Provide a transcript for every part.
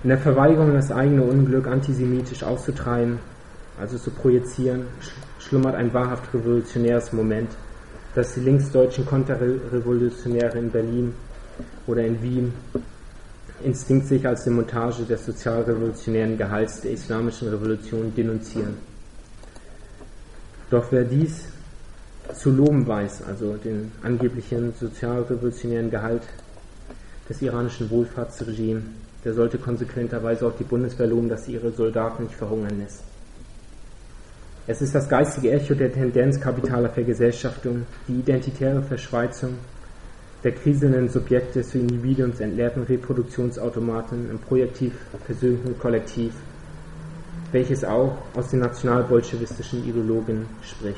In der Verweigerung, das eigene Unglück antisemitisch auszutreiben, also zu projizieren, schlummert ein wahrhaft revolutionäres Moment, das die linksdeutschen Konterrevolutionäre in Berlin oder in Wien instinktsicher als Demontage des sozialrevolutionären Gehalts der islamischen Revolution denunzieren. Doch wer dies zu loben weiß, also den angeblichen sozialrevolutionären Gehalt des iranischen Wohlfahrtsregimes, der sollte konsequenterweise auch die Bundeswehr loben, dass sie ihre Soldaten nicht verhungern lässt. Es ist das geistige Echo der Tendenz kapitaler Vergesellschaftung, die identitäre Verschweizung der kriselnden Subjekte zu individuumsentleerten Reproduktionsautomaten im projektiv versöhnten Kollektiv, welches auch aus den nationalbolschewistischen Ideologen spricht.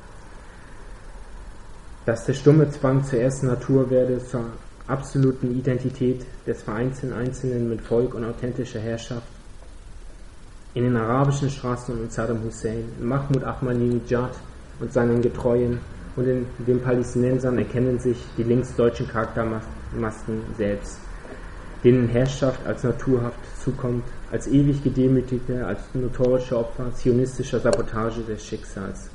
Dass der stumme Zwang zur ersten Natur werde, zur absoluten Identität des vereinzelten Einzelnen mit Volk und authentischer Herrschaft. In den arabischen Straßen und Saddam Hussein, in Mahmoud Ahmadinejad und seinen Getreuen und in den Palästinensern erkennen sich die linksdeutschen Charaktermasken selbst, denen Herrschaft als naturhaft zukommt, als ewig Gedemütigte, als notorische Opfer zionistischer Sabotage des Schicksals.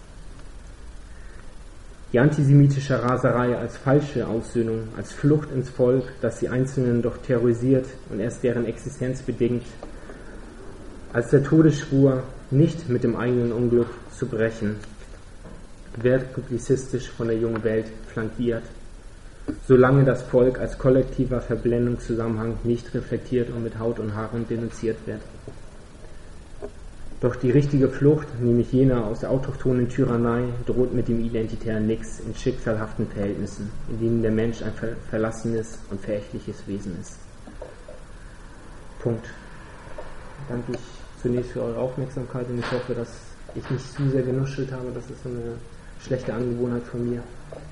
Die antisemitische Raserei als falsche Aussöhnung, als Flucht ins Volk, das die Einzelnen doch terrorisiert und erst deren Existenz bedingt, als der Todesschwur, nicht mit dem eigenen Unglück zu brechen, wird publizistisch von der jungen Welt flankiert, solange das Volk als kollektiver Verblendungszusammenhang nicht reflektiert und mit Haut und Haaren denunziert wird. Doch die richtige Flucht, nämlich jene aus der autochthonen Tyrannei, droht mit dem identitären Nix in schicksalhaften Verhältnissen, in denen der Mensch ein verlassenes und verächtliches Wesen ist. Punkt. Danke ich zunächst für eure Aufmerksamkeit und ich hoffe, dass ich nicht zu sehr genuschelt habe. Das ist so eine schlechte Angewohnheit von mir.